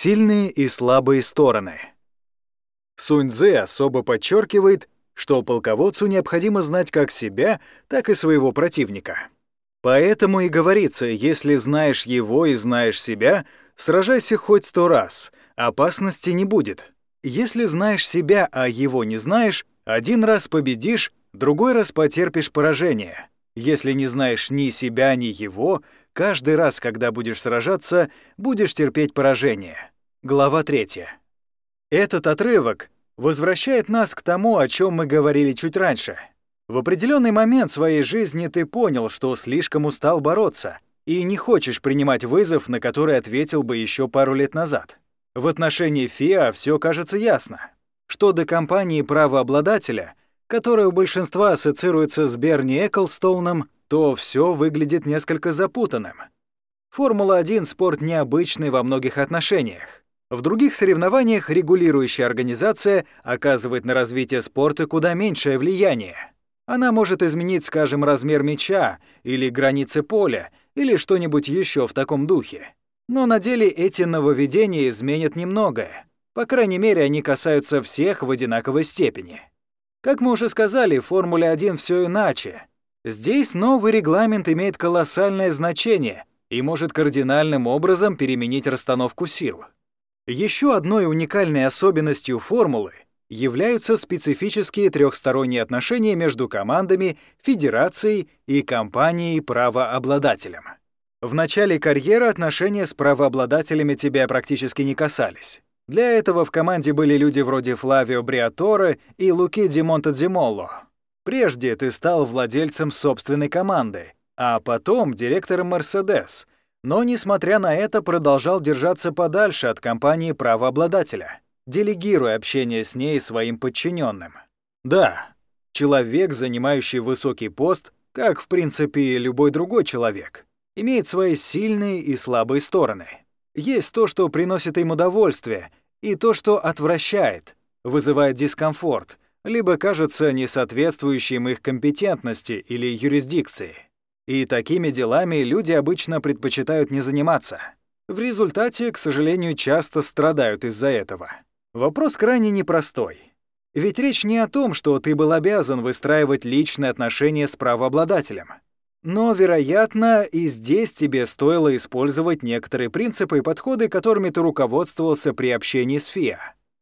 Сильные и слабые стороны. Сунь Цзэ особо подчеркивает, что полководцу необходимо знать как себя, так и своего противника. Поэтому и говорится, если знаешь его и знаешь себя, сражайся хоть 100 раз, опасности не будет. Если знаешь себя, а его не знаешь, один раз победишь, другой раз потерпишь поражение. Если не знаешь ни себя, ни его, каждый раз, когда будешь сражаться, будешь терпеть поражение. Глава 3. Этот отрывок возвращает нас к тому, о чем мы говорили чуть раньше. В определенный момент своей жизни ты понял, что слишком устал бороться, и не хочешь принимать вызов, на который ответил бы еще пару лет назад. В отношении ФИА все кажется ясно. Что до компании правообладателя, которая у большинства ассоциируется с Берни Эклстоуном, то все выглядит несколько запутанным. Формула-1 — спорт необычный во многих отношениях. В других соревнованиях регулирующая организация оказывает на развитие спорта куда меньшее влияние. Она может изменить, скажем, размер мяча или границы поля, или что-нибудь еще в таком духе. Но на деле эти нововведения изменят немногое. По крайней мере, они касаются всех в одинаковой степени. Как мы уже сказали, в Формуле-1 все иначе. Здесь новый регламент имеет колоссальное значение и может кардинальным образом переменить расстановку сил. Еще одной уникальной особенностью формулы являются специфические трехсторонние отношения между командами, федерацией и компанией-правообладателем. В начале карьеры отношения с правообладателями тебя практически не касались. Для этого в команде были люди вроде Флавио Бриаторе и Луки Ди Монтедимолло. Прежде ты стал владельцем собственной команды, а потом директором Мерседес, но, несмотря на это, продолжал держаться подальше от компании правообладателя, делегируя общение с ней своим подчиненным. Да, человек, занимающий высокий пост, как, в принципе, любой другой человек, имеет свои сильные и слабые стороны. Есть то, что приносит им удовольствие, и то, что отвращает, вызывает дискомфорт, либо кажется несоответствующим их компетентности или юрисдикции. И такими делами люди обычно предпочитают не заниматься. В результате, к сожалению, часто страдают из-за этого. Вопрос крайне непростой. Ведь речь не о том, что ты был обязан выстраивать личные отношения с правообладателем. Но, вероятно, и здесь тебе стоило использовать некоторые принципы и подходы, которыми ты руководствовался при общении с ФИА.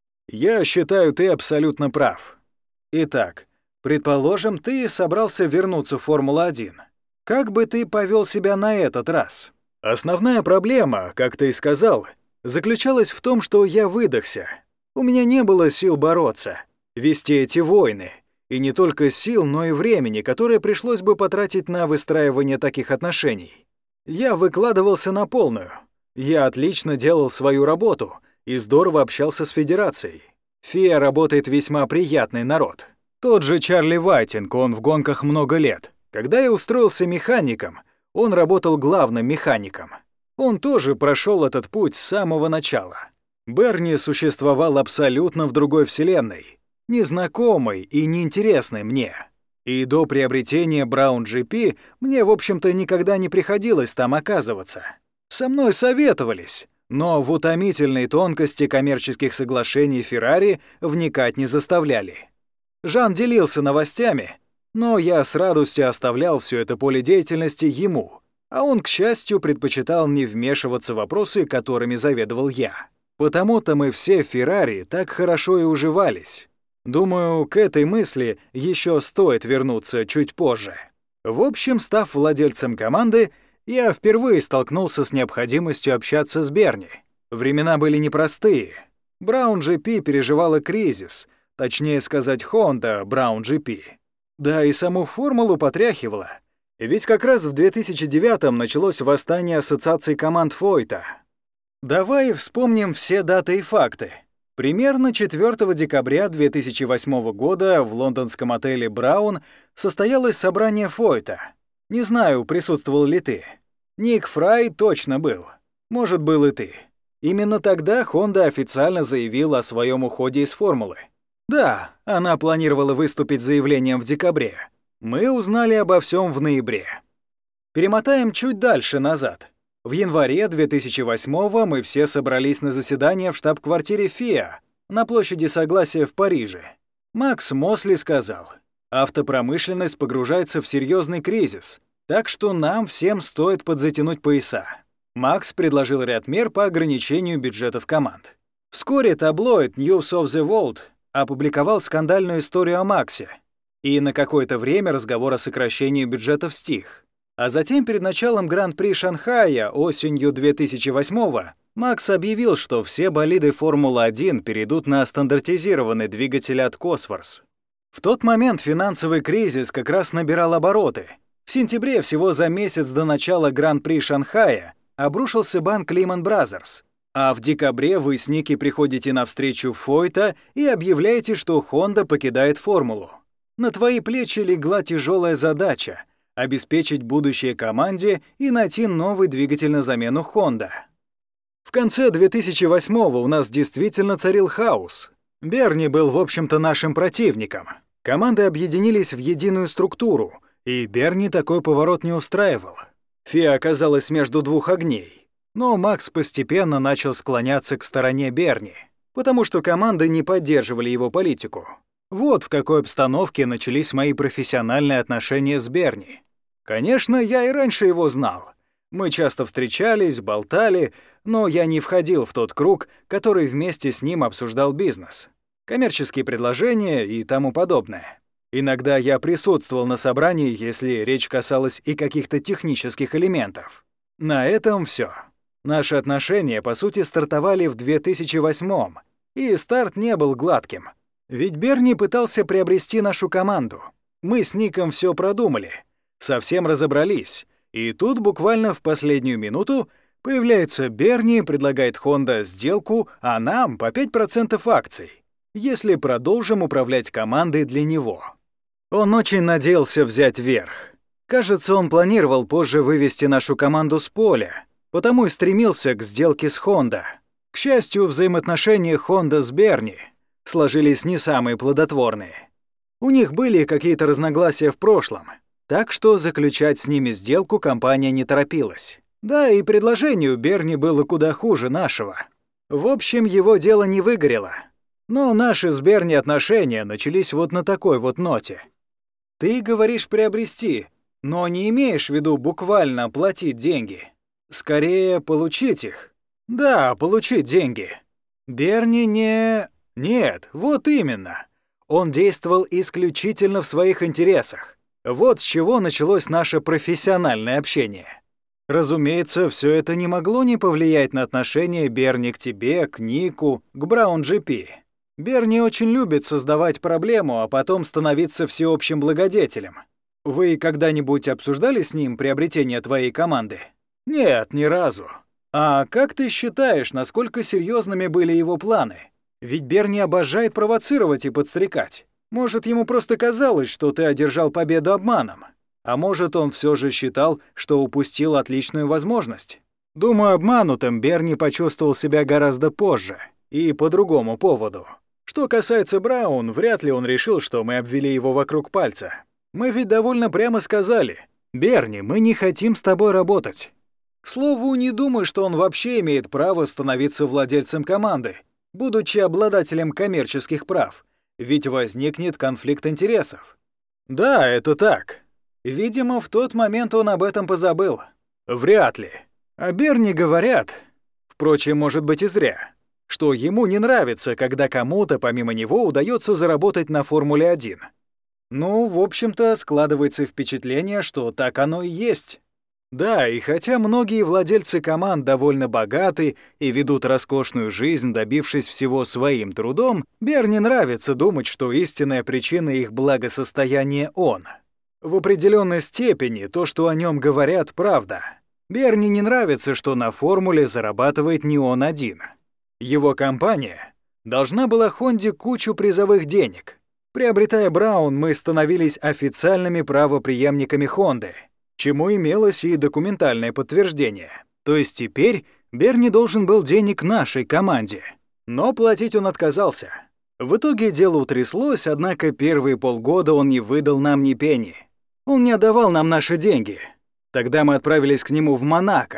Я считаю, ты абсолютно прав. Итак, предположим, ты собрался вернуться в Формулу-1. Как бы ты повел себя на этот раз? Основная проблема, как ты и сказал, заключалась в том, что я выдохся. У меня не было сил бороться, вести эти войны. И не только сил, но и времени, которое пришлось бы потратить на выстраивание таких отношений. Я выкладывался на полную. Я отлично делал свою работу и здорово общался с Федерацией. ФИА работает весьма приятный народ. Тот же Чарли Вайтинг, он в гонках много лет. Когда я устроился механиком, он работал главным механиком. Он тоже прошел этот путь с самого начала. Берни существовал абсолютно в другой вселенной, незнакомой и неинтересной мне. И до приобретения Brown GP мне, в общем-то, никогда не приходилось там оказываться. Со мной советовались, но в утомительные тонкости коммерческих соглашений Ferrari вникать не заставляли. Жан делился новостями, но я с радостью оставлял все это поле деятельности ему, а он, к счастью, предпочитал не вмешиваться в вопросы, которыми заведовал я. Потому-то мы все в Ferrari так хорошо и уживались. Думаю, к этой мысли еще стоит вернуться чуть позже. В общем, став владельцем команды, я впервые столкнулся с необходимостью общаться с Берни. Времена были непростые. Brown GP переживала кризис, точнее сказать, Honda Brown GP. Да и саму формулу потряхивала. Ведь как раз в 2009-м началось восстание ассоциации команд Фойта. Давай вспомним все даты и факты. Примерно 4 декабря 2008 года в лондонском отеле «Браун» состоялось собрание Фойта. Не знаю, присутствовал ли ты. Ник Фрай точно был. Может, был и ты. Именно тогда Honda официально заявила о своем уходе из формулы. Да, она планировала выступить с заявлением в декабре. Мы узнали обо всем в ноябре. Перемотаем чуть дальше назад. В январе 2008-го мы все собрались на заседание в штаб-квартире ФИА на площади Согласия в Париже. Макс Мосли сказал: «Автопромышленность погружается в серьезный кризис, так что нам всем стоит подзатянуть пояса». Макс предложил ряд мер по ограничению бюджетов команд. Вскоре таблоид News of the World опубликовал скандальную историю о Максе, и на какое-то время разговор о сокращении бюджетов стих. А затем, перед началом Гран-при Шанхая осенью 2008-го, Макс объявил, что все болиды Формулы-1 перейдут на стандартизированный двигатель от Cosworth. В тот момент финансовый кризис как раз набирал обороты. В сентябре, всего за месяц до начала Гран-при Шанхая, обрушился банк Lehman Brothers. А в декабре вы с Ники приходите на встречу Фойта и объявляете, что Honda покидает формулу. На твои плечи легла тяжелая задача — обеспечить будущее команде и найти новый двигатель на замену Honda. В конце 2008-го у нас действительно царил хаос. Берни был, в общем-то, нашим противником. Команды объединились в единую структуру, и Берни такой поворот не устраивал. ФИА оказалась между двух огней. Но Макс постепенно начал склоняться к стороне Берни, потому что команды не поддерживали его политику. Вот в какой обстановке начались мои профессиональные отношения с Берни. Конечно, я и раньше его знал. Мы часто встречались, болтали, но я не входил в тот круг, который вместе с ним обсуждал бизнес, коммерческие предложения и тому подобное. Иногда я присутствовал на собрании, если речь касалась и каких-то технических элементов. На этом все. Наши отношения, по сути, стартовали в 2008-м, и старт не был гладким. Ведь Берни пытался приобрести нашу команду. Мы с Ником все продумали, совсем разобрались, и тут буквально в последнюю минуту появляется Берни, предлагает Honda сделку, а нам по 5% акций, если продолжим управлять командой для него. Он очень надеялся взять верх. Кажется, он планировал позже вывести нашу команду с поля, потому и стремился к сделке с Honda. К счастью, взаимоотношения Honda с Берни сложились не самые плодотворные. У них были какие-то разногласия в прошлом, так что заключать с ними сделку компания не торопилась. Да, и предложение у Берни было куда хуже нашего. В общем, его дело не выгорело. Но наши с Берни отношения начались вот на такой вот ноте. Ты говоришь приобрести, но не имеешь в виду буквально платить деньги. Скорее, получить их. Да, получить деньги. Берни не... Нет, вот именно. Он действовал исключительно в своих интересах. Вот с чего началось наше профессиональное общение. Разумеется, все это не могло не повлиять на отношение Берни к тебе, к Нику, к Браун GP. Берни очень любит создавать проблему, а потом становиться всеобщим благодетелем. Вы когда-нибудь обсуждали с ним приобретение твоей команды? Нет, ни разу. А как ты считаешь, насколько серьезными были его планы? Ведь Берни обожает провоцировать и подстрекать. Может, ему просто казалось, что ты одержал победу обманом. А может, он все же считал, что упустил отличную возможность. Думаю, обманутым Берни почувствовал себя гораздо позже и по другому поводу. Что касается Браун, вряд ли он решил, что мы обвели его вокруг пальца. Мы ведь довольно прямо сказали: «Берни, мы не хотим с тобой работать». К слову, не думаю, что он вообще имеет право становиться владельцем команды, будучи обладателем коммерческих прав, ведь возникнет конфликт интересов. Да, это так. Видимо, в тот момент он об этом позабыл. Вряд ли. О Берни говорят, впрочем, может быть и зря, что ему не нравится, когда кому-то помимо него удается заработать на Формуле-1. Ну, в общем-то, складывается впечатление, что так оно и есть. Да, и хотя многие владельцы команд довольно богаты и ведут роскошную жизнь, добившись всего своим трудом, Берни нравится думать, что истинная причина их благосостояния он. В определенной степени то, что о нем говорят, правда. Берни не нравится, что на формуле зарабатывает не он один. Его компания должна была Хонде кучу призовых денег. Приобретая Браун, мы становились официальными правопреемниками Хонды, чему имелось и документальное подтверждение. То есть теперь Берни должен был денег нашей команде. Но платить он отказался. В итоге дело утряслось, однако первые полгода он не выдал нам ни пенни. Он не отдавал нам наши деньги. Тогда мы отправились к нему в Монако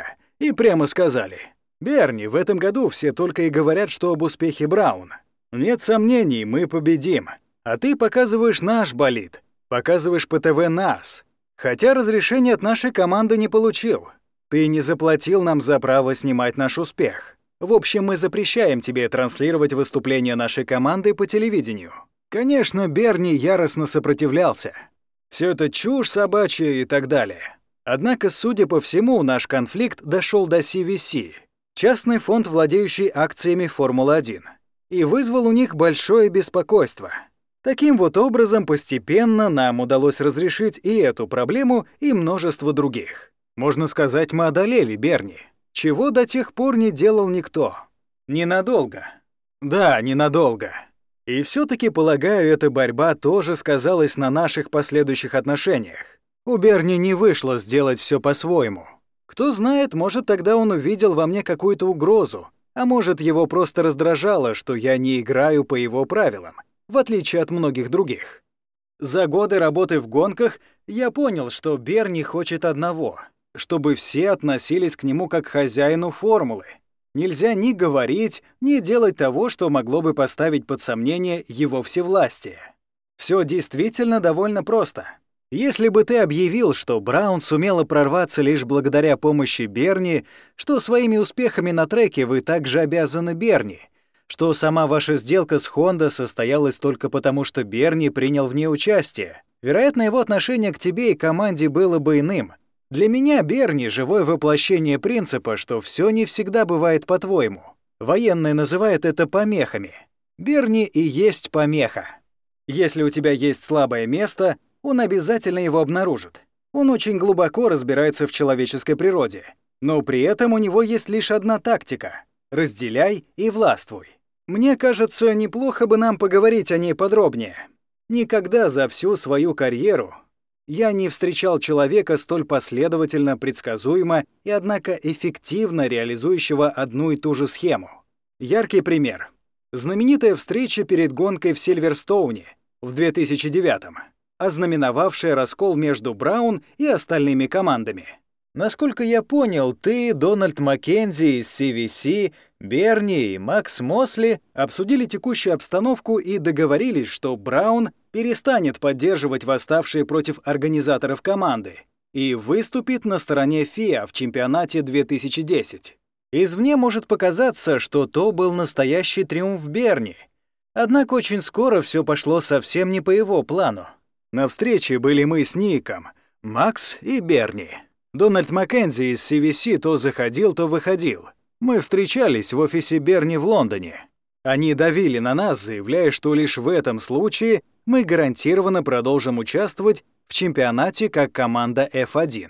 и прямо сказали: «Берни, в этом году все только и говорят, что об успехе Браун. Нет сомнений, мы победим. А ты показываешь наш болид, показываешь по ТВ нас. Хотя разрешения от нашей команды не получил. Ты не заплатил нам за право снимать наш успех. В общем, мы запрещаем тебе транслировать выступления нашей команды по телевидению». Конечно, Берни яростно сопротивлялся. Все это чушь собачья и так далее. Однако, судя по всему, наш конфликт дошел до CVC, частный фонд, владеющий акциями Формулы-1, и вызвал у них большое беспокойство. Таким вот образом, постепенно нам удалось разрешить и эту проблему, и множество других. Можно сказать, мы одолели Берни, чего до тех пор не делал никто. Ненадолго. Да, ненадолго. И все-таки, полагаю, эта борьба тоже сказалась на наших последующих отношениях. У Берни не вышло сделать все по-своему. Кто знает, может, тогда он увидел во мне какую-то угрозу, а может, его просто раздражало, что я не играю по его правилам, в отличие от многих других. За годы работы в гонках я понял, что Берни хочет одного — чтобы все относились к нему как к хозяину формулы. Нельзя ни говорить, ни делать того, что могло бы поставить под сомнение его всевластие. Все действительно довольно просто. Если бы ты объявил, что Браун сумела прорваться лишь благодаря помощи Берни, что своими успехами на треке вы также обязаны Берни, что сама ваша сделка с Honda состоялась только потому, что Берни принял в ней участие, вероятно, его отношение к тебе и команде было бы иным. Для меня Берни — живое воплощение принципа, что все не всегда бывает по-твоему. Военные называют это помехами. Берни и есть помеха. Если у тебя есть слабое место, он обязательно его обнаружит. Он очень глубоко разбирается в человеческой природе. Но при этом у него есть лишь одна тактика — разделяй и властвуй. Мне кажется, неплохо бы нам поговорить о ней подробнее. Никогда за всю свою карьеру я не встречал человека, столь последовательно, предсказуемо и, однако, эффективно реализующего одну и ту же схему. Яркий пример. Знаменитая встреча перед гонкой в Сильверстоуне в 2009-м, ознаменовавшая раскол между Браун и остальными командами. Насколько я понял, ты, Дональд Маккензи из CVC, Берни и Макс Мосли обсудили текущую обстановку и договорились, что Браун перестанет поддерживать восставшие против организаторов команды и выступит на стороне FIA в чемпионате 2010. Извне может показаться, что то был настоящий триумф Берни. Однако очень скоро все пошло совсем не по его плану. На встрече были мы с Ником, Макс и Берни. Дональд Маккензи из CVC то заходил, то выходил. Мы встречались в офисе Берни в Лондоне. Они давили на нас, заявляя, что лишь в этом случае мы гарантированно продолжим участвовать в чемпионате как команда F1.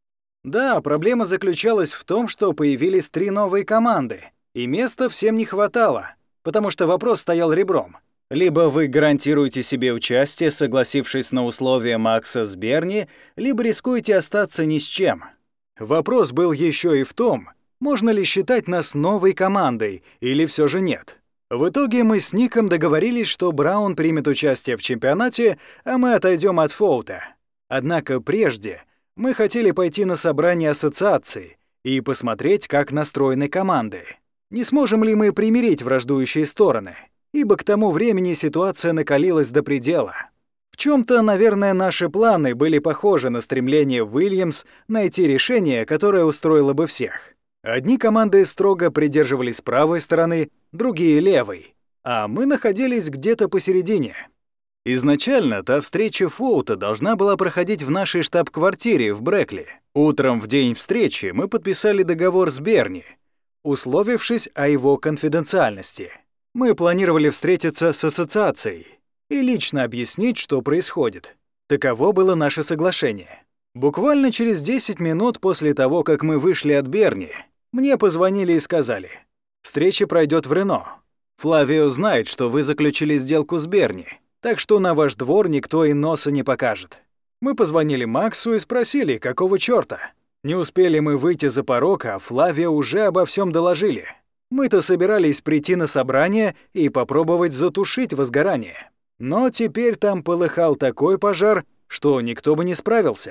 Да, проблема заключалась в том, что появились 3 новые команды, и места всем не хватало, потому что вопрос стоял ребром. Либо вы гарантируете себе участие, согласившись на условия Макса с Берни, либо рискуете остаться ни с чем. Вопрос был еще и в том, можно ли считать нас новой командой, или все же нет. В итоге мы с Ником договорились, что Браун примет участие в чемпионате, а мы отойдем от Фоута. Однако прежде мы хотели пойти на собрание ассоциации и посмотреть, как настроены команды. Не сможем ли мы примирить враждующие стороны? Ибо к тому времени ситуация накалилась до предела. В чем-то, наверное, наши планы были похожи на стремление Уильямс найти решение, которое устроило бы всех. Одни команды строго придерживались правой стороны, другие — левой, а мы находились где-то посередине. Изначально та встреча Фоута должна была проходить в нашей штаб-квартире в Брэкли. Утром в день встречи мы подписали договор с Берни, условившись о его конфиденциальности. Мы планировали встретиться с ассоциацией и лично объяснить, что происходит. Таково было наше соглашение. Буквально через 10 минут после того, как мы вышли от Берни, мне позвонили и сказали: «Встреча пройдет в Рено. Флавио знает, что вы заключили сделку с Берни, так что на ваш двор никто и носа не покажет». Мы позвонили Максу и спросили, какого чёрта. Не успели мы выйти за порог, а Флавио уже обо всем доложили. Мы-то собирались прийти на собрание и попробовать затушить возгорание. Но теперь там полыхал такой пожар, что никто бы не справился.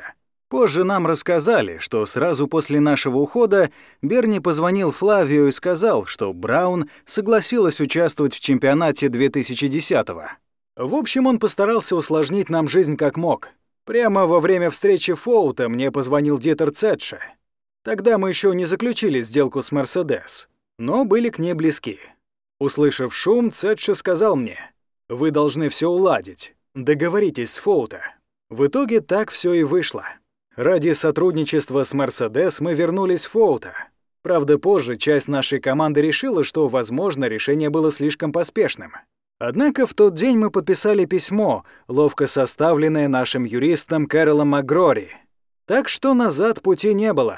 Позже нам рассказали, что сразу после нашего ухода Берни позвонил Флавио и сказал, что Браун согласилась участвовать в чемпионате 2010-го. В общем, он постарался усложнить нам жизнь как мог. Прямо во время встречи Фоута мне позвонил Дитер Цетше. Тогда мы еще не заключили сделку с Мерседес, но были к ней близки. Услышав шум, Цетше сказал мне: «Вы должны все уладить. Договоритесь с Фоута». В итоге так все и вышло. Ради сотрудничества с Мерседес мы вернулись в Фоута. Правда, позже часть нашей команды решила, что, возможно, решение было слишком поспешным. Однако в тот день мы подписали письмо, ловко составленное нашим юристом Кэролом МакГрори. Так что назад пути не было.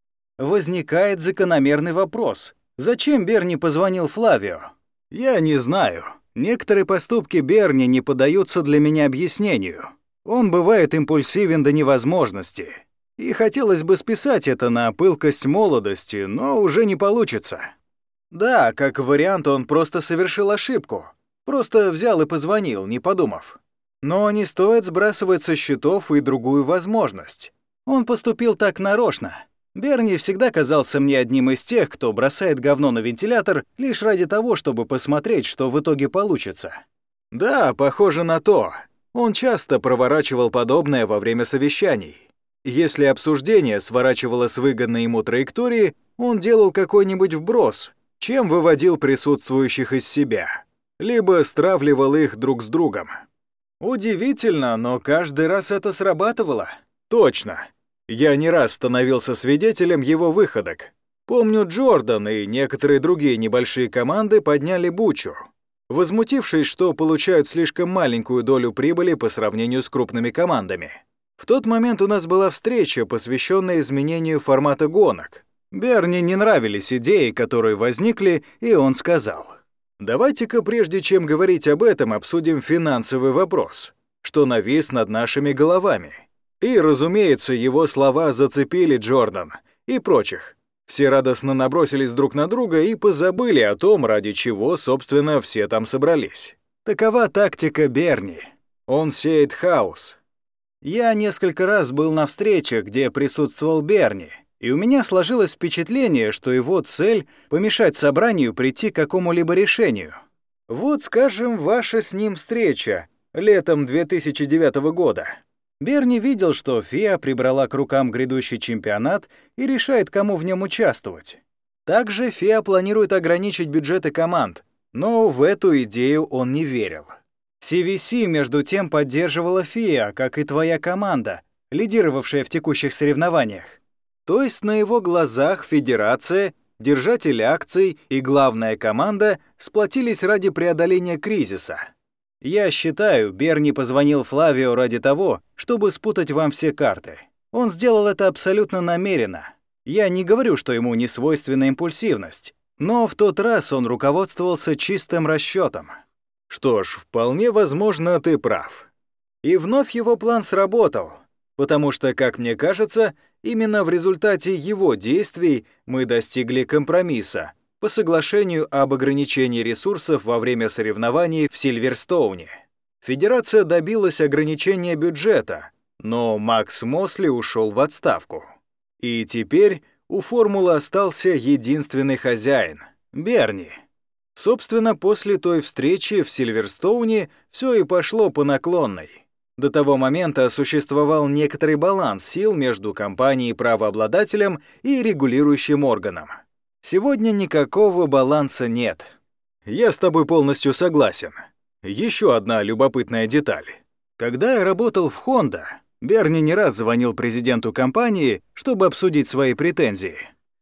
Возникает закономерный вопрос. Зачем Берни позвонил Флавио? Я не знаю. Некоторые поступки Берни не поддаются для меня объяснению. Он бывает импульсивен до невозможности. И хотелось бы списать это на пылкость молодости, но уже не получится. Да, как вариант, он просто совершил ошибку. Просто взял и позвонил, не подумав. Но не стоит сбрасывать со счетов и другую возможность. Он поступил так нарочно. Берни всегда казался мне одним из тех, кто бросает говно на вентилятор лишь ради того, чтобы посмотреть, что в итоге получится. Да, похоже на то. Он часто проворачивал подобное во время совещаний. Если обсуждение сворачивало с выгодной ему траектории, он делал какой-нибудь вброс, чем выводил присутствующих из себя, либо стравливал их друг с другом. Удивительно, но каждый раз это срабатывало. Точно. Я не раз становился свидетелем его выходок. Помню, Джордан и некоторые другие небольшие команды подняли бучу, возмутившись, что получают слишком маленькую долю прибыли по сравнению с крупными командами. В тот момент у нас была встреча, посвященная изменению формата гонок. Берни не нравились идеи, которые возникли, и он сказал: «Давайте-ка, прежде чем говорить об этом, обсудим финансовый вопрос, что навис над нашими головами». И, разумеется, его слова зацепили Джордан и прочих. Все радостно набросились друг на друга и позабыли о том, ради чего, собственно, все там собрались. Такова тактика Берни. Он сеет хаос. Я несколько раз был на встречах, где присутствовал Берни, и у меня сложилось впечатление, что его цель — помешать собранию прийти к какому-либо решению. Вот, скажем, ваша с ним встреча летом 2009 года. Берни видел, что ФИА прибрала к рукам грядущий чемпионат и решает, кому в нем участвовать. Также ФИА планирует ограничить бюджеты команд, но в эту идею он не верил. CVC, между тем, поддерживала ФИА, как и твоя команда, лидировавшая в текущих соревнованиях. То есть на его глазах федерация, держатель акций и главная команда сплотились ради преодоления кризиса. Я считаю, Берни позвонил Флавио ради того, чтобы спутать вам все карты. Он сделал это абсолютно намеренно. Я не говорю, что ему не свойственна импульсивность, но в тот раз он руководствовался чистым расчетом. Что ж, вполне возможно, ты прав. И вновь его план сработал, потому что, как мне кажется, именно в результате его действий мы достигли компромисса по соглашению об ограничении ресурсов во время соревнований в Сильверстоуне. Федерация добилась ограничения бюджета, но Макс Мосли ушел в отставку. И теперь у формулы остался единственный хозяин — Берни. Собственно, после той встречи в Сильверстоуне все и пошло по наклонной. До того момента существовал некоторый баланс сил между компанией-правообладателем и регулирующим органом. Сегодня никакого баланса нет. Я с тобой полностью согласен. Еще одна любопытная деталь. Когда я работал в Honda, Берни не раз звонил президенту компании, чтобы обсудить свои претензии.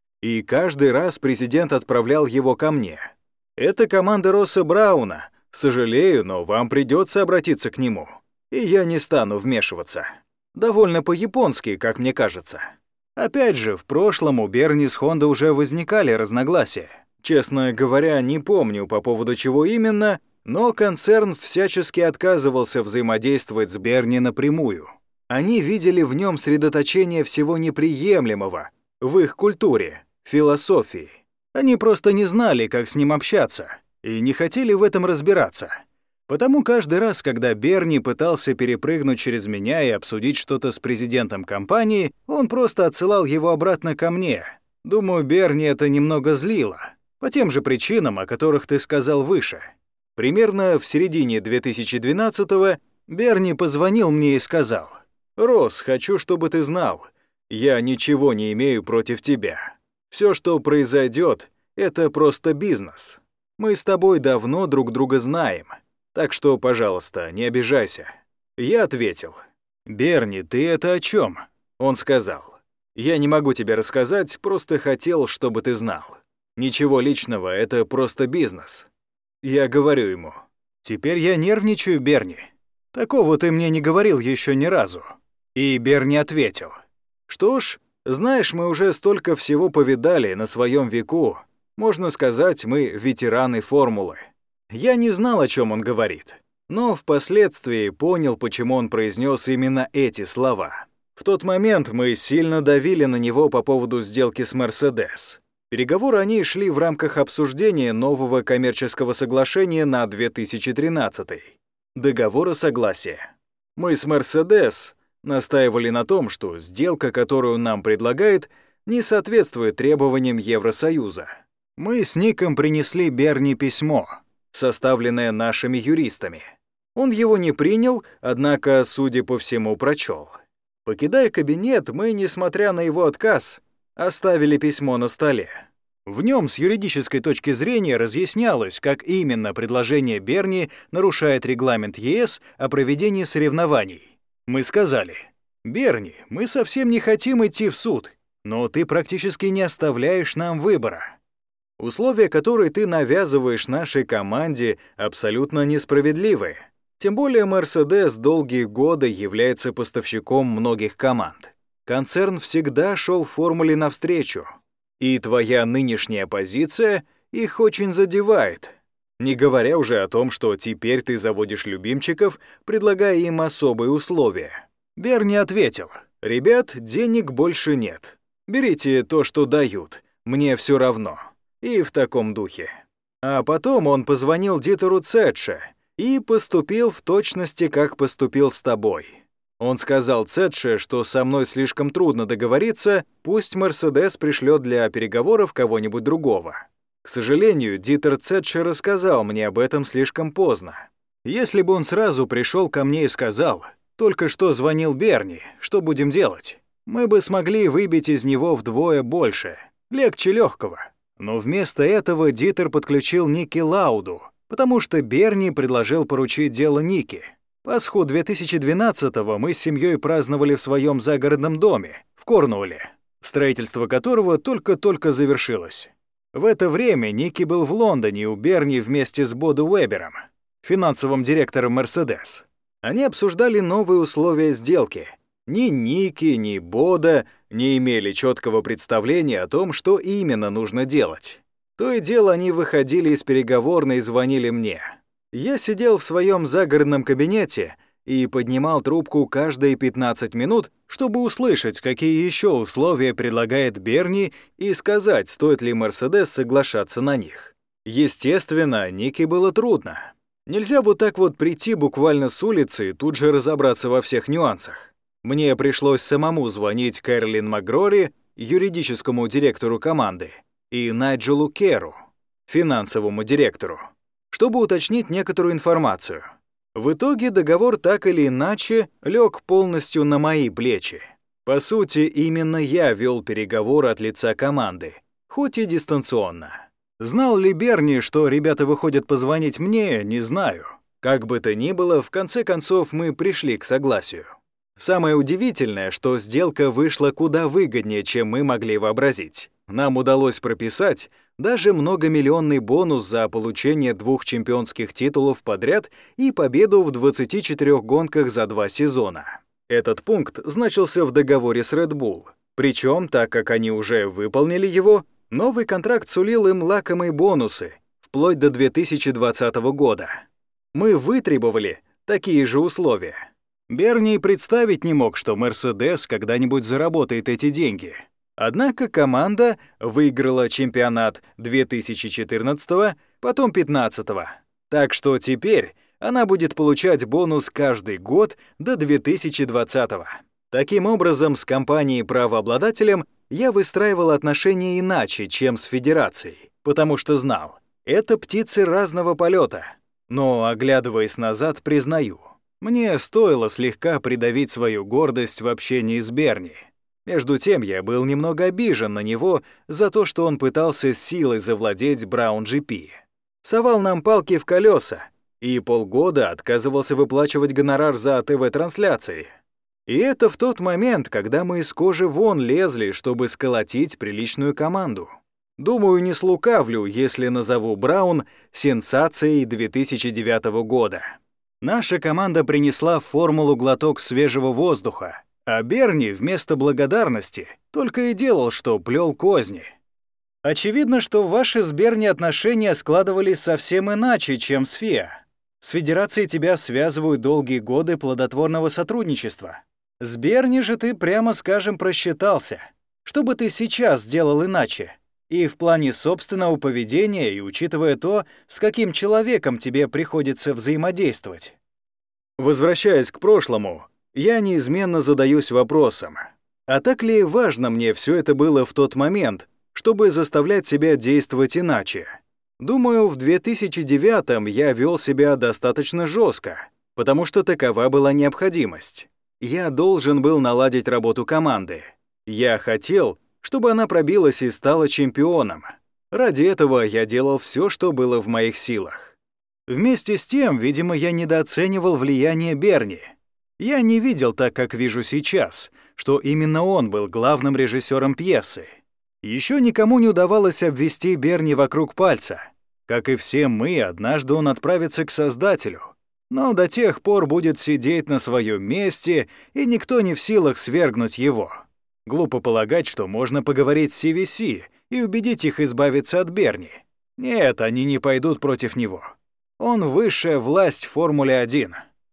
И каждый раз президент отправлял его ко мне. Это команда Росса Брауна. Сожалею, но вам придется обратиться к нему. И я не стану вмешиваться. Довольно по-японски, как мне кажется. Опять же, в прошлом у Берни с Honda уже возникали разногласия. Честно говоря, не помню, по поводу чего именно, но концерн всячески отказывался взаимодействовать с Берни напрямую. Они видели в нем средоточение всего неприемлемого в их культуре, философии. Они просто не знали, как с ним общаться, и не хотели в этом разбираться. Потому каждый раз, когда Берни пытался перепрыгнуть через меня и обсудить что-то с президентом компании, он просто отсылал его обратно ко мне. Думаю, Берни это немного злило. По тем же причинам, о которых ты сказал выше. Примерно в середине 2012-го Берни позвонил мне и сказал: «Росс, хочу, чтобы ты знал, я ничего не имею против тебя. Все, что произойдет, это просто бизнес. Мы с тобой давно друг друга знаем. Так что, пожалуйста, не обижайся». Я ответил: «Берни, ты это о чем?» Он сказал: «Я не могу тебе рассказать, просто хотел, чтобы ты знал. Ничего личного, это просто бизнес». Я говорю ему: «Теперь я нервничаю, Берни. Такого ты мне не говорил еще ни разу». И Берни ответил: «Что ж, знаешь, мы уже столько всего повидали на своем веку. Можно сказать, мы ветераны формулы». Я не знал, о чем он говорит, но впоследствии понял, почему он произнес именно эти слова. В тот момент мы сильно давили на него по поводу сделки с Mercedes. Переговоры о ней шли в рамках обсуждения нового коммерческого соглашения на 2013. Договора согласия. Мы с Mercedes настаивали на том, что сделка, которую он нам предлагает, не соответствует требованиям Евросоюза. Мы с Ником принесли Берни письмо, составленное нашими юристами. Он его не принял, однако, судя по всему, прочел. Покидая кабинет, мы, несмотря на его отказ, оставили письмо на столе. В нем с юридической точки зрения разъяснялось, как именно предложение Берни нарушает регламент ЕС о проведении соревнований. Мы сказали: «Берни, мы совсем не хотим идти в суд, но ты практически не оставляешь нам выбора. Условия, которые ты навязываешь нашей команде, абсолютно несправедливы. Тем более Mercedes долгие годы является поставщиком многих команд. Концерн всегда шел формуле навстречу, и твоя нынешняя позиция их очень задевает. Не говоря уже о том, что теперь ты заводишь любимчиков, предлагая им особые условия». Берни ответил: «Ребят, денег больше нет. Берите то, что дают, мне все равно». И в таком духе. А потом он позвонил Дитеру Цетше и поступил в точности, как поступил с тобой. Он сказал Цетше, что со мной слишком трудно договориться, пусть Mercedes пришлет для переговоров кого-нибудь другого. К сожалению, Дитер Цетше рассказал мне об этом слишком поздно. Если бы он сразу пришел ко мне и сказал: «Только что звонил Берни, что будем делать?», мы бы смогли выбить из него вдвое больше, легче легкого. Но вместо этого Дитер подключил Ники Лауду, потому что Берни предложил поручить дело Нике. Пасху 2012-го мы с семьей праздновали в своем загородном доме в Корнуолле, строительство которого только-только завершилось. В это время Ники был в Лондоне у Берни вместе с Бодо Уэбером, финансовым директором Mercedes. Они обсуждали новые условия сделки. Ни Ники, ни Бодо не имели четкого представления о том, что именно нужно делать. То и дело они выходили из переговорной и звонили мне. Я сидел в своем загородном кабинете и поднимал трубку каждые 15 минут, чтобы услышать, какие еще условия предлагает Берни, и сказать, стоит ли Mercedes соглашаться на них. Естественно, Нике было трудно. Нельзя вот так вот прийти буквально с улицы и тут же разобраться во всех нюансах. Мне пришлось самому звонить Кэролин Макгрори, юридическому директору команды, и Найджелу Керу, финансовому директору, чтобы уточнить некоторую информацию. В итоге договор так или иначе лег полностью на мои плечи. По сути, именно я вел переговоры от лица команды, хоть и дистанционно. Знал ли Берни, что ребята выходят позвонить мне, не знаю. Как бы то ни было, в конце концов мы пришли к согласию. Самое удивительное, что сделка вышла куда выгоднее, чем мы могли вообразить. Нам удалось прописать даже многомиллионный бонус за получение 2 чемпионских титулов подряд и победу в 24 гонках за 2 сезона. Этот пункт значился в договоре с Red Bull. Причем, так как они уже выполнили его, новый контракт сулил им лакомые бонусы, вплоть до 2020 года. Мы вытребовали такие же условия. Берни представить не мог, что Mercedes когда-нибудь заработает эти деньги. Однако команда выиграла чемпионат 2014, потом 2015. Так что теперь Она будет получать бонус каждый год до 2020-го. Таким образом, с компанией-правообладателем я выстраивал отношения иначе, чем с Федерацией, потому что знал, это птицы разного полета. Но, оглядываясь назад, признаю, мне стоило слегка придавить свою гордость в общении с Берни. Между тем, я был немного обижен на него за то, что он пытался силой завладеть Браун GP. Совал нам палки в колеса и полгода отказывался выплачивать гонорар за ТВ-трансляции. И это в тот момент, когда мы из кожи вон лезли, чтобы сколотить приличную команду. Думаю, не слукавлю, если назову Браун сенсацией 2009 года. Наша команда принесла в формулу глоток свежего воздуха, а Берни вместо благодарности только и делал, что плел козни. Очевидно, что ваши с Берни отношения складывались совсем иначе, чем с ФИА. С Федерацией тебя связывают долгие годы плодотворного сотрудничества. С Берни же ты, прямо скажем, просчитался. Что бы ты сейчас сделал иначе? И в плане собственного поведения, и учитывая то, с каким человеком тебе приходится взаимодействовать. Возвращаясь к прошлому, я неизменно задаюсь вопросом, а так ли важно мне все это было в тот момент, чтобы заставлять себя действовать иначе? Думаю, в 2009-м я вел себя достаточно жестко, потому что такова была необходимость. Я должен был наладить работу команды. Я хотел, чтобы она пробилась и стала чемпионом. Ради этого я делал все, что было в моих силах. Вместе с тем, видимо, я недооценивал влияние Берни. Я не видел так, как вижу сейчас, что именно он был главным режиссером пьесы. Еще никому не удавалось обвести Берни вокруг пальца. Как и все мы, однажды он отправится к Создателю. Но до тех пор будет сидеть на своем месте, и никто не в силах свергнуть его. Глупо полагать, что можно поговорить с CVC и убедить их избавиться от Берни. Нет, они не пойдут против него. Он высшая власть в Формуле-1.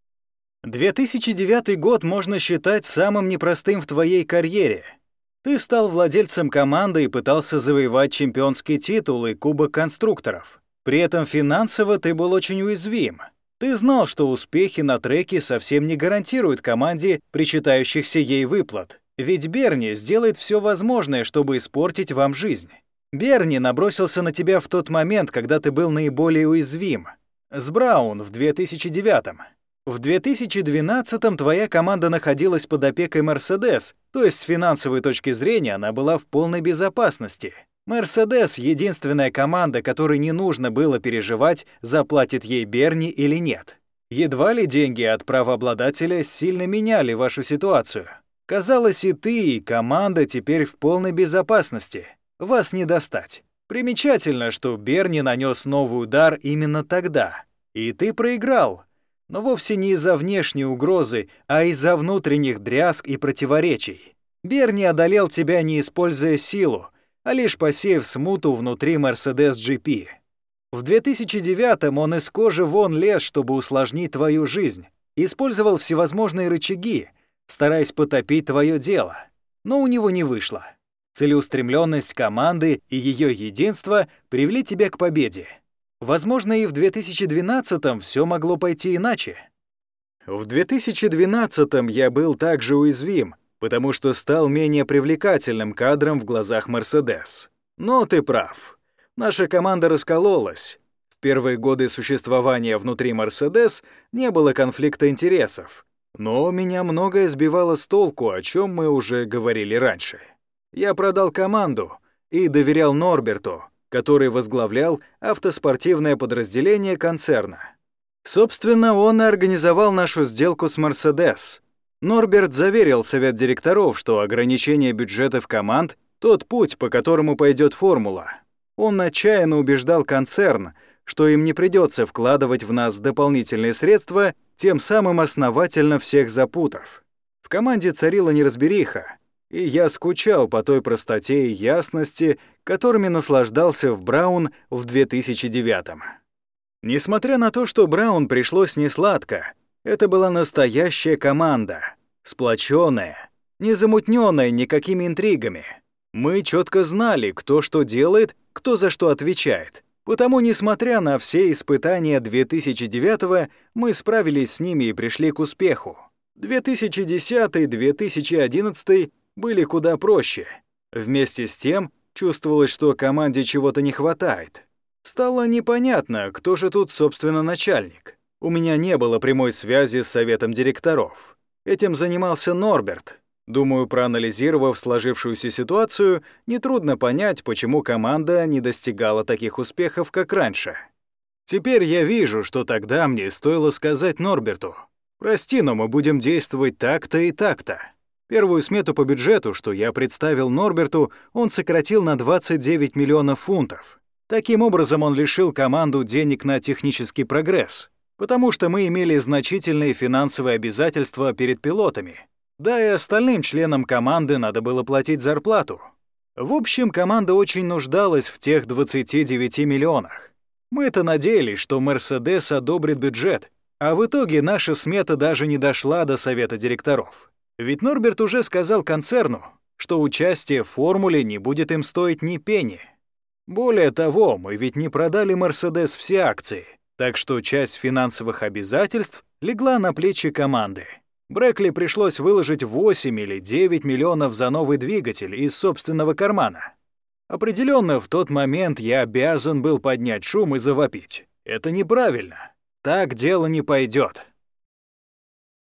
2009 год можно считать самым непростым в твоей карьере. Ты стал владельцем команды и пытался завоевать чемпионский титул и Кубок конструкторов. При этом финансово ты был очень уязвим. Ты знал, что успехи на треке совсем не гарантируют команде причитающихся ей выплат. Ведь Берни сделает все возможное, чтобы испортить вам жизнь. Берни набросился на тебя в тот момент, когда ты был наиболее уязвим. С Браун в 2009-м. В 2012-м твоя команда находилась под опекой Mercedes, то есть с финансовой точки зрения она была в полной безопасности. Mercedes — единственная команда, которой не нужно было переживать, заплатит ей Берни или нет. Едва ли деньги от правообладателя сильно меняли вашу ситуацию. Казалось, и ты, и команда теперь в полной безопасности. Вас не достать. Примечательно, что Берни нанес новый удар именно тогда. И ты проиграл. Но вовсе не из-за внешней угрозы, а из-за внутренних дрязг и противоречий. Берни одолел тебя, не используя силу, а лишь посеяв смуту внутри Mercedes GP. В 2009-м он из кожи вон лез, чтобы усложнить твою жизнь. Использовал всевозможные рычаги, стараясь потопить твое дело. Но у него не вышло. Целеустремленность команды и ее единство привели тебя к победе. Возможно, и в 2012-м все могло пойти иначе. В 2012-м я был также уязвим, потому что стал менее привлекательным кадром в глазах Mercedes. Но ты прав. Наша команда раскололась. В первые годы существования внутри Mercedes не было конфликта интересов. Но меня многое сбивало с толку, о чем мы уже говорили раньше. Я продал команду и доверял Норберту, который возглавлял автоспортивное подразделение концерна. Собственно, он и организовал нашу сделку с Mercedes. Норберт заверил совет директоров, что ограничение бюджетов команд — тот путь, по которому пойдет формула. Он отчаянно убеждал концерн, что им не придется вкладывать в нас дополнительные средства, тем самым основательно всех запутав. В команде царила неразбериха, и я скучал по той простоте и ясности, которыми наслаждался в Браун в 2009-м. Несмотря на то, что Браун пришлось несладко, это была настоящая команда, сплоченная, не замутненная никакими интригами. Мы четко знали, кто что делает, кто за что отвечает, Потому, несмотря на все испытания 2009-го, мы справились с ними и пришли к успеху. 2010-2011 были куда проще. Вместе с тем, чувствовалось, что команде чего-то не хватает. Стало непонятно, кто же тут, собственно, начальник. У меня не было прямой связи с советом директоров. Этим занимался Норберт. Думаю, проанализировав сложившуюся ситуацию, нетрудно понять, почему команда не достигала таких успехов, как раньше. Теперь я вижу, что тогда мне стоило сказать Норберту: «Прости, но мы будем действовать так-то и так-то». Первую смету по бюджету, что я представил Норберту, он сократил на 29 миллионов фунтов. Таким образом, он лишил команду денег на технический прогресс, потому что мы имели значительные финансовые обязательства перед пилотами. Да и остальным членам команды надо было платить зарплату. В общем, команда очень нуждалась в тех 29 миллионах. Мы-то надеялись, что «Мерседес» одобрит бюджет, а в итоге наша смета даже не дошла до совета директоров. Ведь Норберт уже сказал концерну, что участие в формуле не будет им стоить ни пенни. Более того, мы ведь не продали «Мерседес» все акции, так что часть финансовых обязательств легла на плечи команды. Брэкли пришлось выложить 8 или 9 миллионов за новый двигатель из собственного кармана. Определенно, в тот момент я обязан был поднять шум и завопить. Это неправильно. Так дело не пойдет.